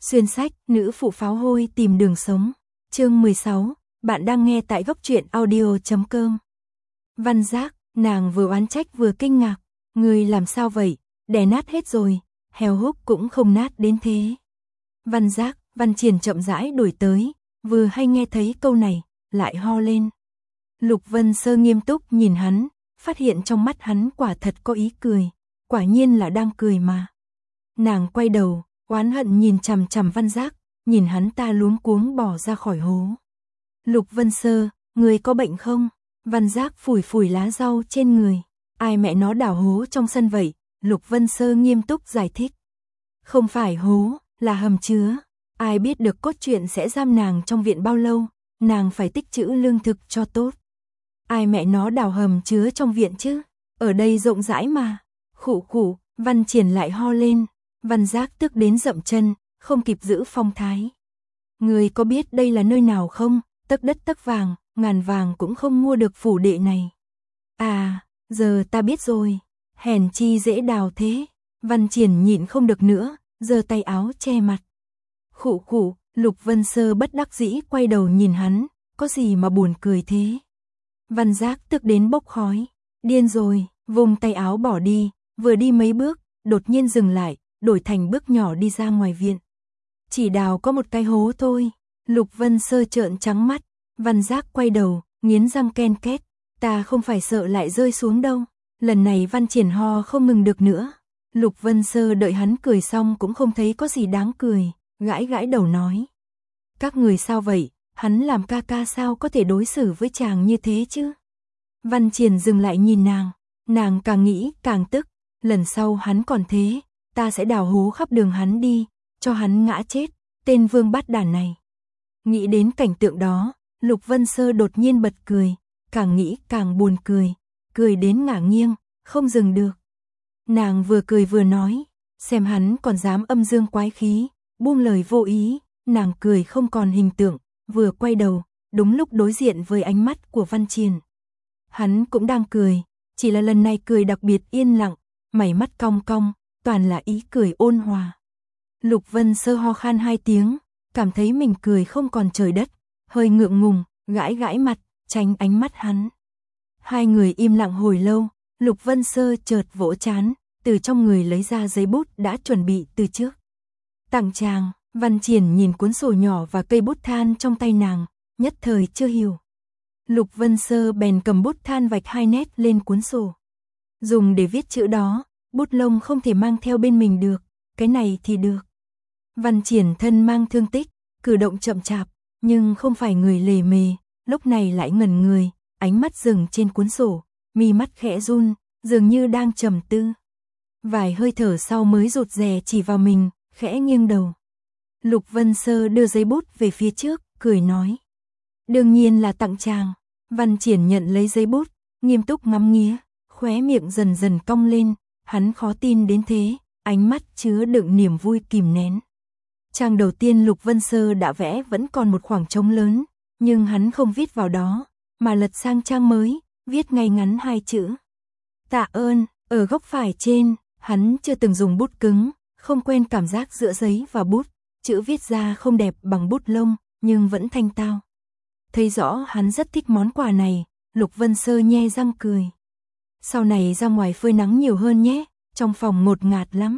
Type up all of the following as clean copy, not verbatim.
Xuyên sách, nữ phụ pháo hôi tìm đường sống. Chương 16, bạn đang nghe tại góc truyện audio.com. Văn Giác, nàng vừa oán trách vừa kinh ngạc. Người làm sao vậy, đè nát hết rồi, heo húc cũng không nát đến thế. Văn Giác, Văn Triển chậm rãi đuổi tới, vừa hay nghe thấy câu này, lại ho lên. Lục Vân Sơ nghiêm túc nhìn hắn, phát hiện trong mắt hắn quả thật có ý cười, quả nhiên là đang cười mà. Nàng quay đầu, oán hận nhìn chằm chằm Văn Giác, nhìn hắn ta luống cuống bỏ ra khỏi hố. Lục Vân Sơ, người có bệnh không? Văn Giác phủi phủi lá rau trên người. Ai mẹ nó đào hố trong sân vậy? Lục Vân Sơ nghiêm túc giải thích. Không phải hố, là hầm chứa. Ai biết được cốt truyện sẽ giam nàng trong viện bao lâu, nàng phải tích trữ lương thực cho tốt. Ai mẹ nó đào hầm chứa trong viện chứ? Ở đây rộng rãi mà. Khụ khụ, Văn Triển lại ho lên. Văn Giác tức đến dậm chân, không kịp giữ phong thái. Người có biết đây là nơi nào không? Tấc đất tấc vàng, ngàn vàng cũng không mua được phủ đệ này. À, giờ ta biết rồi. Hèn chi dễ đào thế. Văn Triển nhịn không được nữa, giơ tay áo che mặt. Khụ khụ, Lục Vân Sơ bất đắc dĩ quay đầu nhìn hắn, có gì mà buồn cười thế? Văn Giác tức đến bốc khói. Điên rồi, vùng tay áo bỏ đi, vừa đi mấy bước, đột nhiên dừng lại, đổi thành bước nhỏ đi ra ngoài viện. Chỉ đào có một cái hố thôi. Lục Vân Sơ trợn trắng mắt. Văn Giác quay đầu, nghiến răng ken két. Ta không phải sợ lại rơi xuống đâu. Lần này Văn Triển ho không ngừng được nữa. Lục Vân Sơ đợi hắn cười xong cũng không thấy có gì đáng cười, gãi gãi đầu nói. Các người sao vậy, hắn làm ca ca sao có thể đối xử với chàng như thế chứ? Văn Triển dừng lại nhìn nàng càng nghĩ càng tức. Lần sau hắn còn thế, ta sẽ đào hố khắp đường hắn đi, cho hắn ngã chết, tên vương bát đản này. Nghĩ đến cảnh tượng đó, Lục Vân Sơ đột nhiên bật cười, càng nghĩ càng buồn cười, cười đến ngả nghiêng, không dừng được. Nàng vừa cười vừa nói, xem hắn còn dám âm dương quái khí, buông lời vô ý, nàng cười không còn hình tượng, vừa quay đầu, đúng lúc đối diện với ánh mắt của Văn Triển. Hắn cũng đang cười, chỉ là lần này cười đặc biệt yên lặng, mày mắt cong cong, toàn là ý cười ôn hòa. Lục Vân Sơ ho khan 2 tiếng, cảm thấy mình cười không còn trời đất, hơi ngượng ngùng, gãi gãi mặt, tránh ánh mắt hắn. Hai người im lặng hồi lâu, Lục Vân Sơ chợt vỗ trán, từ trong người lấy ra giấy bút đã chuẩn bị từ trước. Tặng chàng. Văn Triển nhìn cuốn sổ nhỏ và cây bút than trong tay nàng, nhất thời chưa hiểu. Lục Vân Sơ bèn cầm bút than vạch 2 nét lên cuốn sổ. Dùng để viết chữ đó, bút lông không thể mang theo bên mình được, cái này thì được. Văn Triển thân mang thương tích, cử động chậm chạp, nhưng không phải người lề mề, lúc này lại ngẩn người, ánh mắt dừng trên cuốn sổ, mi mắt khẽ run, dường như đang trầm tư. Vài hơi thở sau mới rụt rè chỉ vào mình, khẽ nghiêng đầu. Lục Vân Sơ đưa giấy bút về phía trước, cười nói. Đương nhiên là tặng chàng. Văn Triển nhận lấy giấy bút, nghiêm túc ngắm nghía, khóe miệng dần dần cong lên, hắn khó tin đến thế, ánh mắt chứa đựng niềm vui kìm nén. Trang đầu tiên Lục Vân Sơ đã vẽ vẫn còn một khoảng trống lớn, nhưng hắn không viết vào đó, mà lật sang trang mới, viết ngay ngắn 2 chữ. Tạ ơn, ở góc phải trên, hắn chưa từng dùng bút cứng, không quen cảm giác giữa giấy và bút, chữ viết ra không đẹp bằng bút lông, nhưng vẫn thanh tao. Thấy rõ hắn rất thích món quà này, Lục Vân Sơ nhe răng cười. Sau này ra ngoài phơi nắng nhiều hơn nhé, trong phòng ngột ngạt lắm.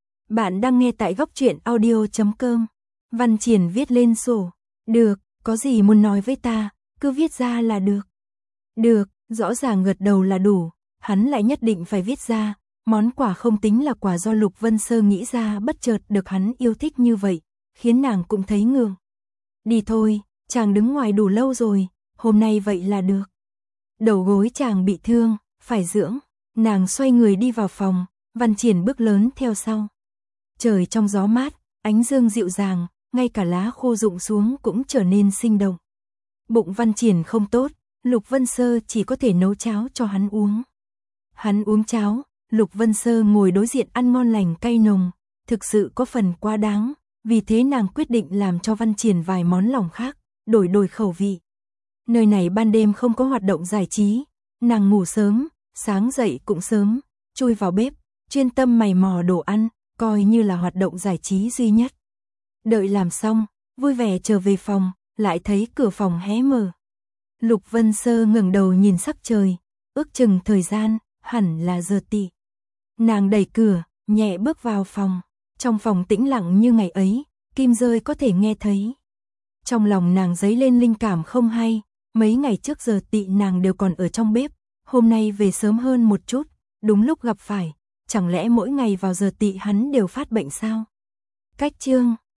Bạn đang nghe tại góc truyện audio.com. Văn Triển viết lên sổ. Được, có gì muốn nói với ta, cứ viết ra là được. Được, rõ ràng gật đầu là đủ, hắn lại nhất định phải viết ra. Món quà không tính là quà do Lục Vân Sơ nghĩ ra bất chợt được hắn yêu thích như vậy, khiến nàng cũng thấy ngượng. Đi thôi, chàng đứng ngoài đủ lâu rồi, hôm nay vậy là được. Đầu gối chàng bị thương, phải dưỡng. Nàng xoay người đi vào phòng, Văn Triển bước lớn theo sau. Trời trong gió mát, ánh dương dịu dàng, ngay cả lá khô rụng xuống cũng trở nên sinh động. Bụng Văn Triển không tốt, Lục Vân Sơ chỉ có thể nấu cháo cho hắn uống. Hắn uống cháo, Lục Vân Sơ ngồi đối diện ăn ngon lành cay nồng, thực sự có phần quá đáng, vì thế nàng quyết định làm cho Văn Triển vài món lòng khác, đổi khẩu vị. Nơi này ban đêm không có hoạt động giải trí, nàng ngủ sớm, sáng dậy cũng sớm, chui vào bếp, chuyên tâm mày mò đồ ăn, coi như là hoạt động giải trí duy nhất. Đợi làm xong, vui vẻ trở về phòng, lại thấy cửa phòng hé mở. Lục Vân Sơ ngẩng đầu nhìn sắc trời, ước chừng thời gian, hẳn là giờ tị. Nàng đẩy cửa, nhẹ bước vào phòng. Trong phòng tĩnh lặng như ngày ấy, kim rơi có thể nghe thấy. Trong lòng nàng dấy lên linh cảm không hay, mấy ngày trước giờ tị nàng đều còn ở trong bếp, hôm nay về sớm hơn một chút, đúng lúc gặp phải, chẳng lẽ mỗi ngày vào giờ tị hắn đều phát bệnh sao? Cách chương